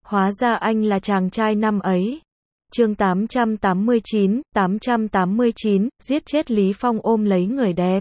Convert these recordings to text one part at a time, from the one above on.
Hóa ra anh là chàng trai năm ấy. Chương 889, giết chết Lý Phong ôm lấy người đẹp.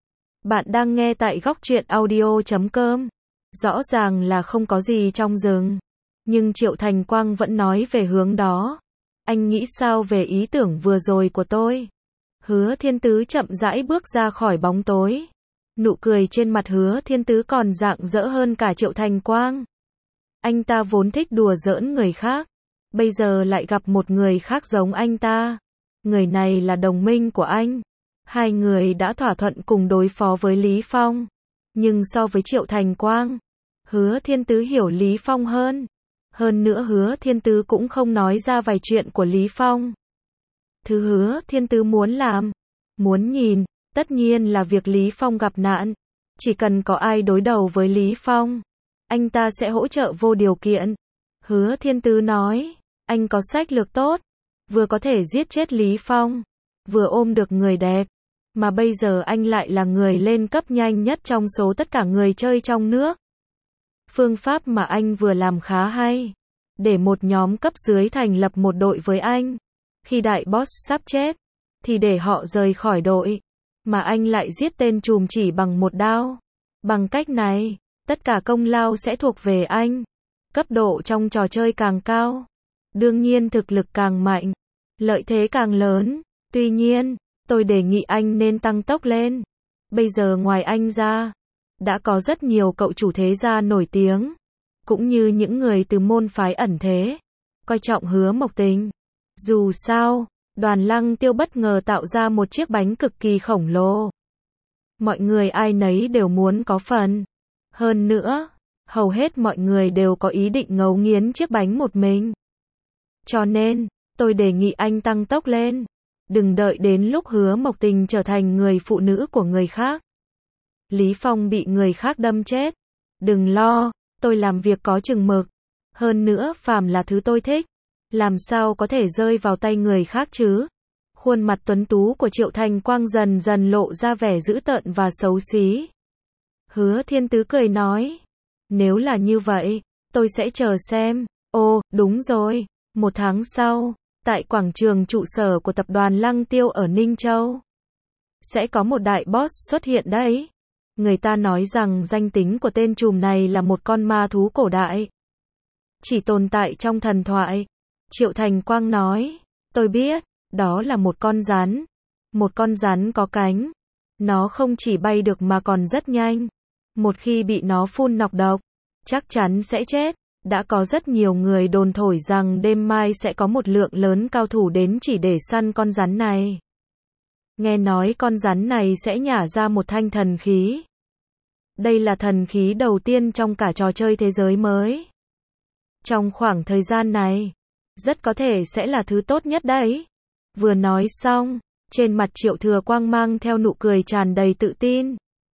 Bạn đang nghe tại góc truyện audio.com. Rõ ràng là không có gì trong rừng, nhưng Triệu Thành Quang vẫn nói về hướng đó. Anh nghĩ sao về ý tưởng vừa rồi của tôi? Hứa Thiên Tứ chậm rãi bước ra khỏi bóng tối. Nụ cười trên mặt Hứa Thiên Tứ còn rạng rỡ hơn cả Triệu Thành Quang. Anh ta vốn thích đùa giỡn người khác, bây giờ lại gặp một người khác giống anh ta. Người này là đồng minh của anh. Hai người đã thỏa thuận cùng đối phó với Lý Phong. Nhưng so với Triệu Thành Quang, Hứa Thiên Tứ hiểu Lý Phong hơn. Hơn nữa Hứa Thiên Tứ cũng không nói ra vài chuyện của Lý Phong. Thứ Hứa Thiên Tứ muốn làm, muốn nhìn, tất nhiên là việc Lý Phong gặp nạn. Chỉ cần có ai đối đầu với Lý Phong, anh ta sẽ hỗ trợ vô điều kiện. Hứa Thiên Tứ nói, anh có sách lược tốt, vừa có thể giết chết Lý Phong, vừa ôm được người đẹp. Mà bây giờ anh lại là người lên cấp nhanh nhất trong số tất cả người chơi trong nước. Phương pháp mà anh vừa làm khá hay. Để một nhóm cấp dưới thành lập một đội với anh. Khi đại boss sắp chết, thì để họ rời khỏi đội. Mà anh lại giết tên trùm chỉ bằng một đao. Bằng cách này, tất cả công lao sẽ thuộc về anh. Cấp độ trong trò chơi càng cao, đương nhiên thực lực càng mạnh, lợi thế càng lớn. Tuy nhiên, tôi đề nghị anh nên tăng tốc lên. Bây giờ ngoài anh ra, đã có rất nhiều cậu chủ thế gia nổi tiếng, cũng như những người từ môn phái ẩn thế, coi trọng Hứa Mộc Tình. Dù sao, Đoàn Lăng Tiêu bất ngờ tạo ra một chiếc bánh cực kỳ khổng lồ. Mọi người ai nấy đều muốn có phần. Hơn nữa, hầu hết mọi người đều có ý định ngấu nghiến chiếc bánh một mình. Cho nên, tôi đề nghị anh tăng tốc lên. Đừng đợi đến lúc Hứa Mộc Tình trở thành người phụ nữ của người khác. Lý Phong bị người khác đâm chết. Đừng lo, tôi làm việc có chừng mực. Hơn nữa phàm là thứ tôi thích, làm sao có thể rơi vào tay người khác chứ? Khuôn mặt tuấn tú của Triệu Thành Quang dần dần lộ ra vẻ dữ tợn và xấu xí. Hứa Thiên Tứ cười nói, nếu là như vậy, tôi sẽ chờ xem. Ồ, đúng rồi, 1 tháng sau, tại quảng trường trụ sở của tập đoàn Lăng Tiêu ở Ninh Châu, sẽ có một đại boss xuất hiện đấy. Người ta nói rằng danh tính của tên trùm này là một con ma thú cổ đại, chỉ tồn tại trong thần thoại. Triệu Thành Quang nói, tôi biết, đó là một con rắn. Một con rắn có cánh. Nó không chỉ bay được mà còn rất nhanh. Một khi bị nó phun nọc độc, chắc chắn sẽ chết. Đã có rất nhiều người đồn thổi rằng đêm mai sẽ có một lượng lớn cao thủ đến chỉ để săn con rắn này. Nghe nói con rắn này sẽ nhả ra một thanh thần khí. Đây là thần khí đầu tiên trong cả trò chơi thế giới mới. Trong khoảng thời gian này, rất có thể sẽ là thứ tốt nhất đấy. Vừa nói xong, trên mặt Triệu Thừa Quang mang theo nụ cười tràn đầy tự tin.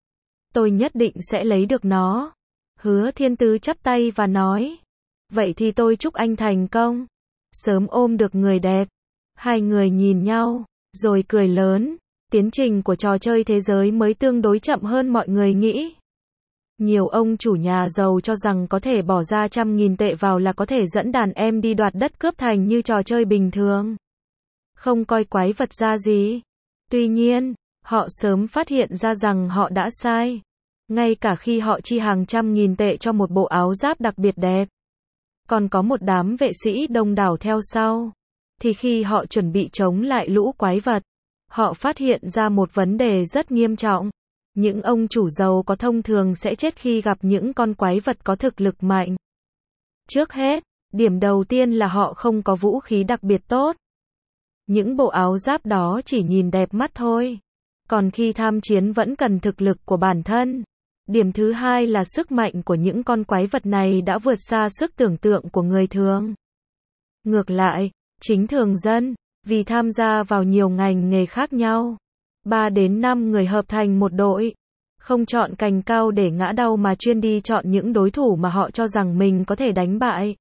Tôi nhất định sẽ lấy được nó. Hứa Thiên Tứ chắp tay và nói, vậy thì tôi chúc anh thành công, sớm ôm được người đẹp. Hai người nhìn nhau, rồi cười lớn. Tiến trình của trò chơi thế giới mới tương đối chậm hơn mọi người nghĩ. Nhiều ông chủ nhà giàu cho rằng có thể bỏ ra 100.000 tệ vào là có thể dẫn đàn em đi đoạt đất cướp thành như trò chơi bình thường. Không coi quái vật ra gì. Tuy nhiên, họ sớm phát hiện ra rằng họ đã sai. Ngay cả khi họ chi hàng 100.000 tệ cho một bộ áo giáp đặc biệt đẹp, còn có một đám vệ sĩ đông đảo theo sau, thì khi họ chuẩn bị chống lại lũ quái vật, họ phát hiện ra một vấn đề rất nghiêm trọng. Những ông chủ giàu có thông thường sẽ chết khi gặp những con quái vật có thực lực mạnh. Trước hết, điểm đầu tiên là họ không có vũ khí đặc biệt tốt. Những bộ áo giáp đó chỉ nhìn đẹp mắt thôi. Còn khi tham chiến vẫn cần thực lực của bản thân. Điểm thứ hai là sức mạnh của những con quái vật này đã vượt xa sức tưởng tượng của người thường. Ngược lại, chính thường dân, vì tham gia vào nhiều ngành nghề khác nhau, 3 đến 5 người hợp thành một đội, không chọn cành cao để ngã đau mà chuyên đi chọn những đối thủ mà họ cho rằng mình có thể đánh bại.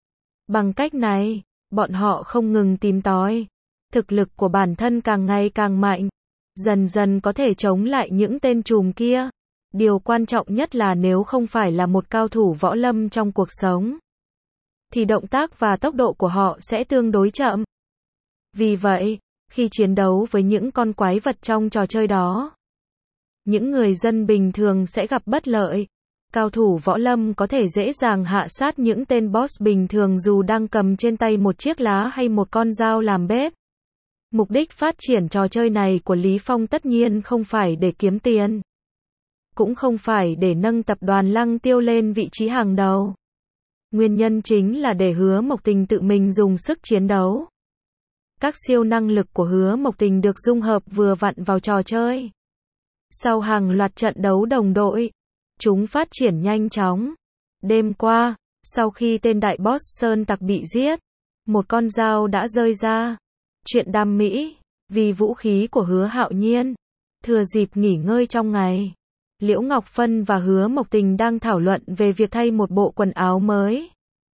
Bằng cách này, bọn họ không ngừng tìm tòi, thực lực của bản thân càng ngày càng mạnh, dần dần có thể chống lại những tên trùm kia. Điều quan trọng nhất là nếu không phải là một cao thủ võ lâm trong cuộc sống, thì động tác và tốc độ của họ sẽ tương đối chậm. Vì vậy, khi chiến đấu với những con quái vật trong trò chơi đó, những người dân bình thường sẽ gặp bất lợi. Cao thủ võ lâm có thể dễ dàng hạ sát những tên boss bình thường dù đang cầm trên tay một chiếc lá hay một con dao làm bếp. Mục đích phát triển trò chơi này của Lý Phong tất nhiên không phải để kiếm tiền, cũng không phải để nâng tập đoàn Lăng Tiêu lên vị trí hàng đầu. Nguyên nhân chính là để Hứa Mộc Tình tự mình dùng sức chiến đấu. Các siêu năng lực của Hứa Mộc Tình được dung hợp vừa vặn vào trò chơi. Sau hàng loạt trận đấu đồng đội, chúng phát triển nhanh chóng. Đêm qua, sau khi tên đại boss Sơn Tặc bị giết, một con dao đã rơi ra. Chuyện đam mỹ, vì vũ khí của Hứa Hạo Nhiên. Thừa dịp nghỉ ngơi trong ngày, Liễu Ngọc Phân và Hứa Mộc Tình đang thảo luận về việc thay một bộ quần áo mới.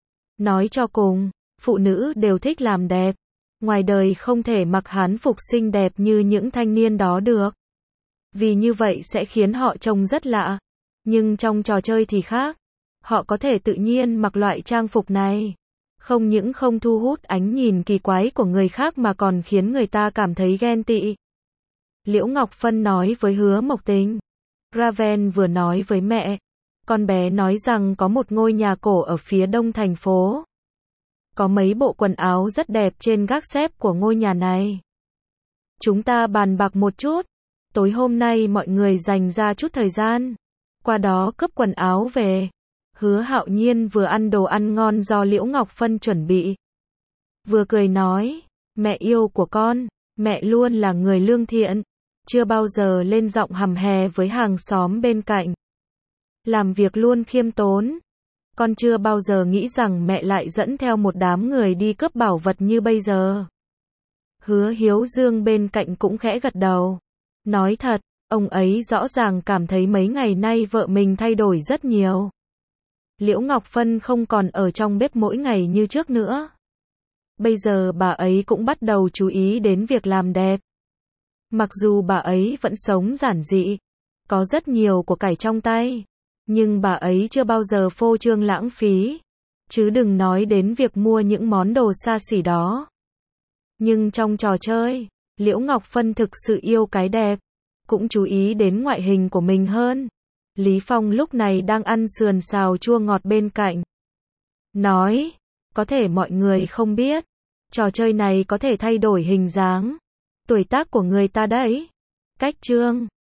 Nói cho cùng, phụ nữ đều thích làm đẹp. Ngoài đời không thể mặc hán phục xinh đẹp như những thanh niên đó được. Vì như vậy sẽ khiến họ trông rất lạ. Nhưng trong trò chơi thì khác. Họ có thể tự nhiên mặc loại trang phục này. Không những không thu hút ánh nhìn kỳ quái của người khác mà còn khiến người ta cảm thấy ghen tị. Liễu Ngọc Phân nói với Hứa Mộc Tình. Raven vừa nói với mẹ. Con bé nói rằng có một ngôi nhà cổ ở phía đông thành phố. Có mấy bộ quần áo rất đẹp trên gác xếp của ngôi nhà này. Chúng ta bàn bạc một chút. Tối hôm nay mọi người dành ra chút thời gian. Qua đó cướp quần áo về. Hứa Hạo Nhiên vừa ăn đồ ăn ngon do Liễu Ngọc Phân chuẩn bị. Vừa cười nói. Mẹ yêu của con, mẹ luôn là người lương thiện. Chưa bao giờ lên giọng hầm hè với hàng xóm bên cạnh. Làm việc luôn khiêm tốn. Con chưa bao giờ nghĩ rằng mẹ lại dẫn theo một đám người đi cướp bảo vật như bây giờ. Hứa Hiếu Dương bên cạnh cũng khẽ gật đầu. Nói thật, ông ấy rõ ràng cảm thấy mấy ngày nay vợ mình thay đổi rất nhiều. Liễu Ngọc Phân không còn ở trong bếp mỗi ngày như trước nữa. Bây giờ bà ấy cũng bắt đầu chú ý đến việc làm đẹp. Mặc dù bà ấy vẫn sống giản dị, có rất nhiều của cải trong tay, nhưng bà ấy chưa bao giờ phô trương lãng phí, chứ đừng nói đến việc mua những món đồ xa xỉ đó. Nhưng trong trò chơi, Liễu Ngọc Phân thực sự yêu cái đẹp, cũng chú ý đến ngoại hình của mình hơn. Lý Phong lúc này đang ăn sườn xào chua ngọt bên cạnh. Nói, có thể mọi người không biết, trò chơi này có thể thay đổi hình dáng, tuổi tác của người ta đấy. Cách chương